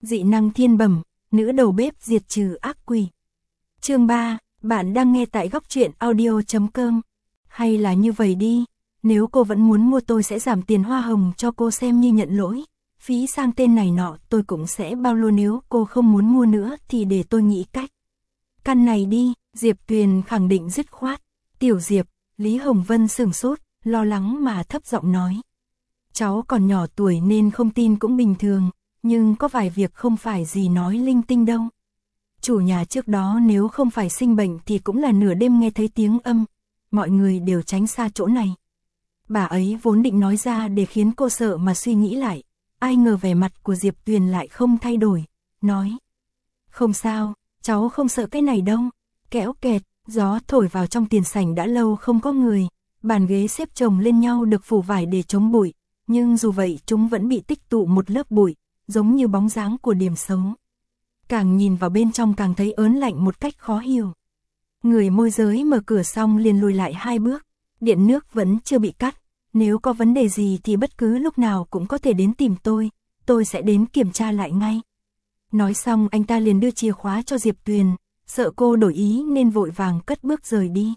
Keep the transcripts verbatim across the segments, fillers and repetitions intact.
dị năng thiên bẩm, nữ đầu bếp diệt trừ ác quỷ. Chương ba, bạn đang nghe tại góc truyện audio chấm com. Hay là như vậy đi, nếu cô vẫn muốn mua tôi sẽ giảm tiền hoa hồng cho cô xem như nhận lỗi. Phí sang tên này nọ tôi cũng sẽ bao luôn, nếu cô không muốn mua nữa thì để tôi nghĩ cách. Căn này đi, Diệp Tuyền khẳng định dứt khoát. Tiểu Diệp, Lý Hồng Vân sửng sốt, lo lắng mà thấp giọng nói. Cháu còn nhỏ tuổi nên không tin cũng bình thường, nhưng có vài việc không phải gì nói linh tinh đâu. Chủ nhà trước đó nếu không phải sinh bệnh thì cũng là nửa đêm nghe thấy tiếng âm, mọi người đều tránh xa chỗ này. Bà ấy vốn định nói ra để khiến cô sợ mà suy nghĩ lại, ai ngờ vẻ mặt của Diệp Tuyền lại không thay đổi, nói. Không sao, cháu không sợ cái này đâu. Kéo kẹt, gió thổi vào trong tiền sảnh đã lâu không có người, bàn ghế xếp chồng lên nhau được phủ vải để chống bụi, nhưng dù vậy chúng vẫn bị tích tụ một lớp bụi, giống như bóng dáng của điểm xấu. Càng nhìn vào bên trong càng thấy ớn lạnh một cách khó hiểu. Người môi giới mở cửa xong liền lùi lại hai bước, điện nước vẫn chưa bị cắt, nếu có vấn đề gì thì bất cứ lúc nào cũng có thể đến tìm tôi, tôi sẽ đến kiểm tra lại ngay. Nói xong anh ta liền đưa chìa khóa cho Diệp Tuyền, sợ cô đổi ý nên vội vàng cất bước rời đi.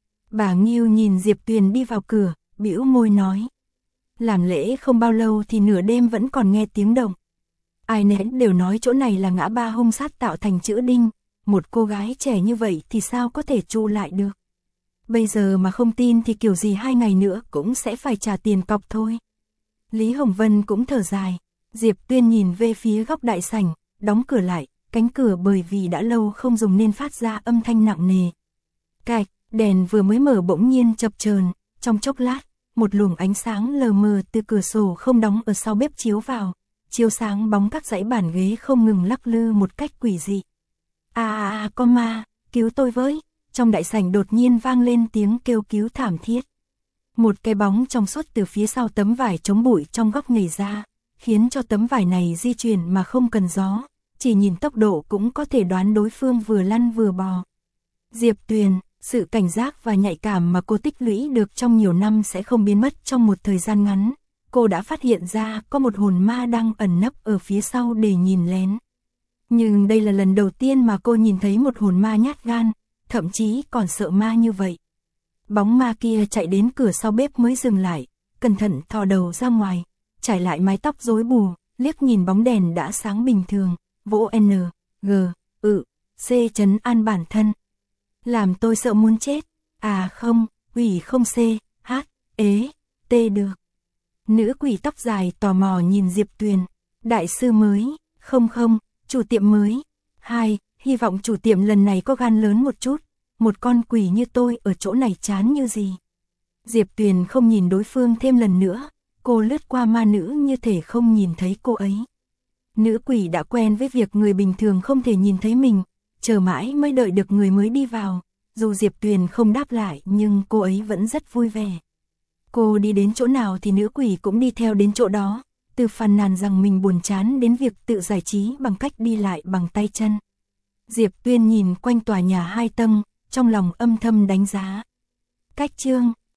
Bà Nghiêu nhìn Diệp Tuyền đi vào cửa, bĩu môi nói. Làm lễ không bao lâu thì nửa đêm vẫn còn nghe tiếng động. Ai nấy đều nói chỗ này là ngã ba hung sát tạo thành chữ đinh, một cô gái trẻ như vậy thì sao có thể trụ lại được. Bây giờ mà không tin thì kiểu gì hai ngày nữa cũng sẽ phải trả tiền cọc thôi. Lý Hồng Vân cũng thở dài, Diệp Tuyền nhìn về phía góc đại sảnh, đóng cửa lại, cánh cửa bởi vì đã lâu không dùng nên phát ra âm thanh nặng nề. Cạch, đèn vừa mới mở bỗng nhiên chập chờn, trong chốc lát, một luồng ánh sáng lờ mờ từ cửa sổ không đóng ở sau bếp chiếu vào, chiếu sáng bóng các dãy bàn ghế không ngừng lắc lư một cách quỷ dị. À à à, con ma, cứu tôi với, trong đại sảnh đột nhiên vang lên tiếng kêu cứu thảm thiết. Một cái bóng trong suốt từ phía sau tấm vải chống bụi trong góc nhảy ra, khiến cho tấm vải này di chuyển mà không cần gió, chỉ nhìn tốc độ cũng có thể đoán đối phương vừa lăn vừa bò. Diệp Tuyền, sự cảnh giác và nhạy cảm mà cô tích lũy được trong nhiều năm sẽ không biến mất trong một thời gian ngắn. Cô đã phát hiện ra có một hồn ma đang ẩn nấp ở phía sau để nhìn lén. Nhưng đây là lần đầu tiên mà cô nhìn thấy một hồn ma nhát gan, thậm chí còn sợ ma như vậy. Bóng ma kia chạy đến cửa sau bếp mới dừng lại, cẩn thận thò đầu ra ngoài, trải lại mái tóc rối bù, liếc nhìn bóng đèn đã sáng bình thường, vỗ N, G, ự, C trấn an bản thân. Làm tôi sợ muốn chết, à không, quỷ không C, H, ế, T được. Nữ quỷ tóc dài tò mò nhìn Diệp Tuyền, đại sư mới, không không, chủ tiệm mới. Hai, hy vọng chủ tiệm lần này có gan lớn một chút, một con quỷ như tôi ở chỗ này chán như gì. Diệp Tuyền không nhìn đối phương thêm lần nữa, cô lướt qua ma nữ như thể không nhìn thấy cô ấy. Nữ quỷ đã quen với việc người bình thường không thể nhìn thấy mình, chờ mãi mới đợi được người mới đi vào, dù Diệp Tuyền không đáp lại nhưng cô ấy vẫn rất vui vẻ. Cô đi đến chỗ nào thì nữ quỷ cũng đi theo đến chỗ đó, từ phàn nàn rằng mình buồn chán đến việc tự giải trí bằng cách đi lại bằng tay chân. Diệp Tuyền nhìn quanh tòa nhà hai tầng, trong lòng âm thầm đánh giá. Cách chương